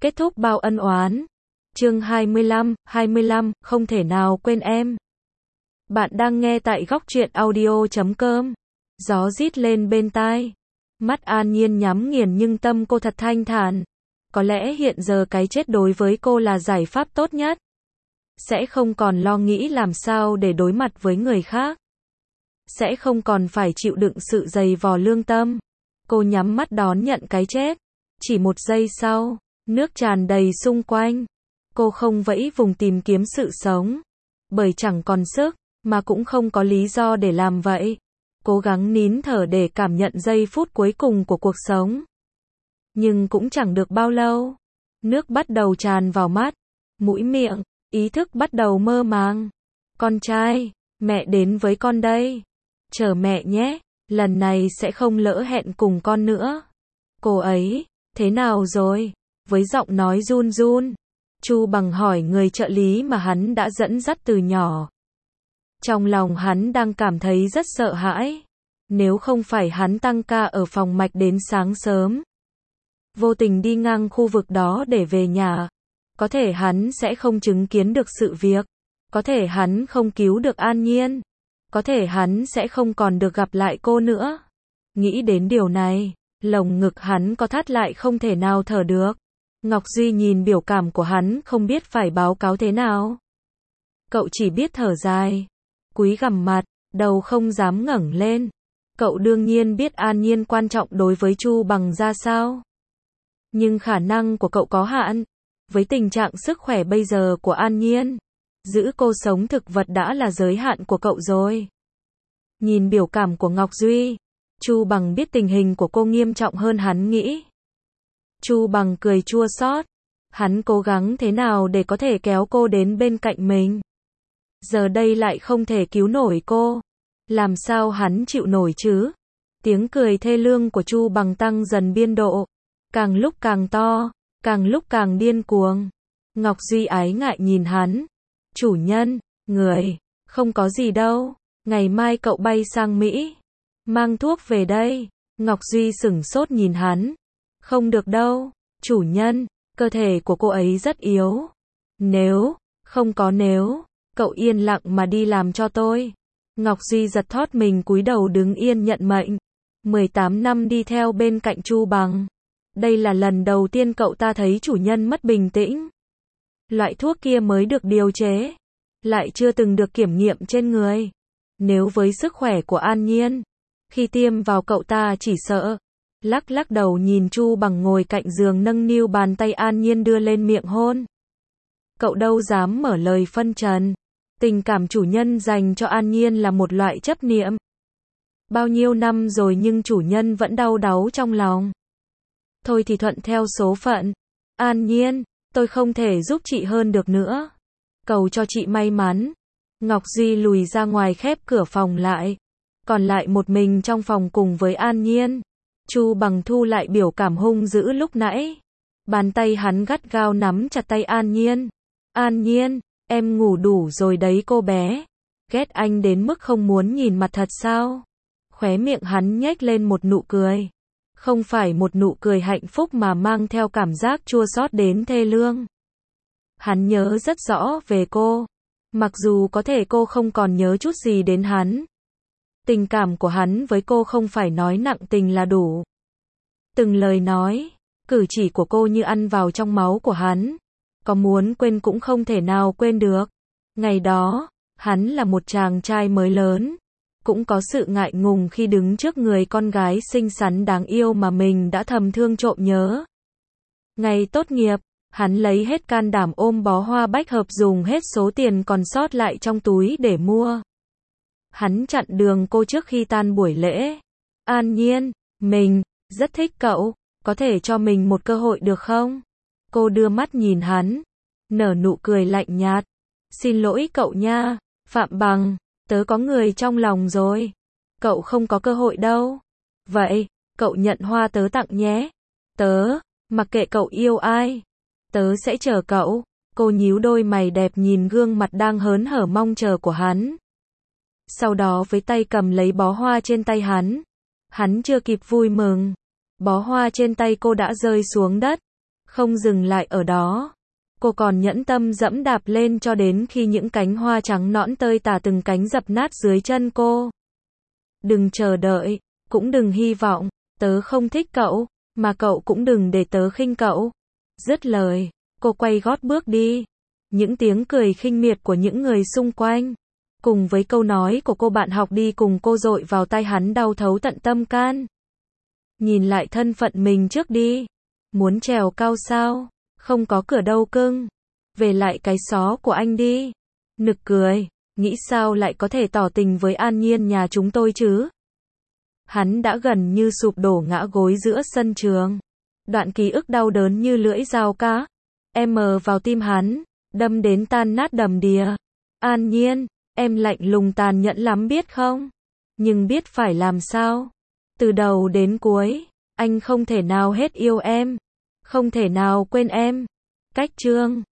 Kết thúc bao ân oán. Chương 25, không thể nào quên em. Bạn đang nghe tại góc truyện audio.com. Gió rít lên bên tai. Mắt An Nhiên nhắm nghiền nhưng tâm cô thật thanh thản. Có lẽ hiện giờ cái chết đối với cô là giải pháp tốt nhất. Sẽ không còn lo nghĩ làm sao để đối mặt với người khác. Sẽ không còn phải chịu đựng sự dày vò lương tâm. Cô nhắm mắt đón nhận cái chết. Chỉ một giây sau, nước tràn đầy xung quanh. Cô không vẫy vùng tìm kiếm sự sống. Bởi chẳng còn sức, mà cũng không có lý do để làm vậy. Cố gắng nín thở để cảm nhận giây phút cuối cùng của cuộc sống. Nhưng cũng chẳng được bao lâu. Nước bắt đầu tràn vào mắt, mũi miệng, ý thức bắt đầu mơ màng. Con trai, mẹ đến với con đây. Chờ mẹ nhé, lần này sẽ không lỡ hẹn cùng con nữa. Cô ấy, thế nào rồi? Với giọng nói run run, Chu Bằng hỏi người trợ lý mà hắn đã dẫn dắt từ nhỏ. Trong lòng hắn đang cảm thấy rất sợ hãi. Nếu không phải hắn tăng ca ở phòng mạch đến sáng sớm, vô tình đi ngang khu vực đó để về nhà, có thể hắn sẽ không chứng kiến được sự việc. Có thể hắn không cứu được An Nhiên. Có thể hắn sẽ không còn được gặp lại cô nữa. Nghĩ đến điều này, lồng ngực hắn có thắt lại không thể nào thở được. Ngọc Duy nhìn biểu cảm của hắn không biết phải báo cáo thế nào. Cậu chỉ biết thở dài, cúi gằm mặt, đầu không dám ngẩng lên. Cậu đương nhiên biết An Nhiên quan trọng đối với Chu Bằng ra sao. Nhưng khả năng của cậu có hạn. Với tình trạng sức khỏe bây giờ của An Nhiên, giữ cô sống thực vật đã là giới hạn của cậu rồi. Nhìn biểu cảm của Ngọc Duy, Chu Bằng biết tình hình của cô nghiêm trọng hơn hắn nghĩ. Chu Bằng cười chua xót. Hắn cố gắng thế nào để có thể kéo cô đến bên cạnh mình. Giờ đây lại không thể cứu nổi cô. Làm sao hắn chịu nổi chứ? Tiếng cười thê lương của Chu Bằng tăng dần biên độ. Càng lúc càng to, càng lúc càng điên cuồng. Ngọc Duy ái ngại nhìn hắn. Chủ nhân, người, không có gì đâu. Ngày mai cậu bay sang Mỹ. Mang thuốc về đây. Ngọc Duy sửng sốt nhìn hắn. Không được đâu, chủ nhân, cơ thể của cô ấy rất yếu. Không có nếu, cậu yên lặng mà đi làm cho tôi. Ngọc Duy giật thót mình cúi đầu đứng yên nhận mệnh. 18 năm đi theo bên cạnh Chu Bằng. Đây là lần đầu tiên cậu ta thấy chủ nhân mất bình tĩnh. Loại thuốc kia mới được điều chế, lại chưa từng được kiểm nghiệm trên người. Nếu với sức khỏe của An Nhiên, khi tiêm vào cậu ta chỉ sợ. Lắc đầu nhìn Chu Bằng ngồi cạnh giường nâng niu bàn tay An Nhiên đưa lên miệng hôn. Cậu đâu dám mở lời phân trần. Tình cảm chủ nhân dành cho An Nhiên là một loại chấp niệm. Bao nhiêu năm rồi nhưng chủ nhân vẫn đau đáu trong lòng. Thôi thì thuận theo số phận. An Nhiên, tôi không thể giúp chị hơn được nữa. Cầu cho chị may mắn. Ngọc Duy lùi ra ngoài khép cửa phòng lại. Còn lại một mình trong phòng cùng với An Nhiên. Chu Bằng thu lại biểu cảm hung dữ lúc nãy. Bàn tay hắn gắt gao nắm chặt tay An Nhiên. An Nhiên, em ngủ đủ rồi đấy cô bé. Ghét anh đến mức không muốn nhìn mặt thật sao? Khóe miệng hắn nhếch lên một nụ cười. Không phải một nụ cười hạnh phúc mà mang theo cảm giác chua xót đến thê lương. Hắn nhớ rất rõ về cô. Mặc dù có thể cô không còn nhớ chút gì đến hắn. Tình cảm của hắn với cô không phải nói nặng tình là đủ. Từng lời nói, cử chỉ của cô như ăn vào trong máu của hắn. Có muốn quên cũng không thể nào quên được. Ngày đó, hắn là một chàng trai mới lớn. Cũng có sự ngại ngùng khi đứng trước người con gái xinh xắn đáng yêu mà mình đã thầm thương trộm nhớ. Ngày tốt nghiệp, hắn lấy hết can đảm ôm bó hoa bách hợp dùng hết số tiền còn sót lại trong túi để mua. Hắn chặn đường cô trước khi tan buổi lễ. An Nhiên, mình rất thích cậu, có thể cho mình một cơ hội được không? Cô đưa mắt nhìn hắn, nở nụ cười lạnh nhạt. Xin lỗi cậu nha, Phạm Bằng, tớ có người trong lòng rồi. Cậu không có cơ hội đâu. Vậy, cậu nhận hoa tớ tặng nhé. Tớ, mặc kệ cậu yêu ai, tớ sẽ chờ cậu. Cô nhíu đôi mày đẹp nhìn gương mặt đang hớn hở mong chờ của hắn. Sau đó với tay cầm lấy bó hoa trên tay hắn. Hắn chưa kịp vui mừng. Bó hoa trên tay cô đã rơi xuống đất. Không dừng lại ở đó. Cô còn nhẫn tâm dẫm đạp lên cho đến khi những cánh hoa trắng nõn tơi tả từng cánh dập nát dưới chân cô. Đừng chờ đợi, cũng đừng hy vọng, tớ không thích cậu, mà cậu cũng đừng để tớ khinh cậu. Dứt lời, cô quay gót bước đi. Những tiếng cười khinh miệt của những người xung quanh, cùng với câu nói của cô bạn học đi cùng cô dội vào tai hắn đau thấu tận tâm can. Nhìn lại thân phận mình trước đi. Muốn trèo cao sao? Không có cửa đâu cưng. Về lại cái xó của anh đi. Nực cười, nghĩ sao lại có thể tỏ tình với An Nhiên nhà chúng tôi chứ? Hắn đã gần như sụp đổ ngã gối giữa sân trường. Đoạn ký ức đau đớn như lưỡi dao cá vào tim hắn, đâm đến tan nát đầm đìa. An Nhiên, em lạnh lùng tàn nhẫn lắm biết không? Nhưng biết phải làm sao? Từ đầu đến cuối, anh không thể nào hết yêu em, không thể nào quên em. Cách chương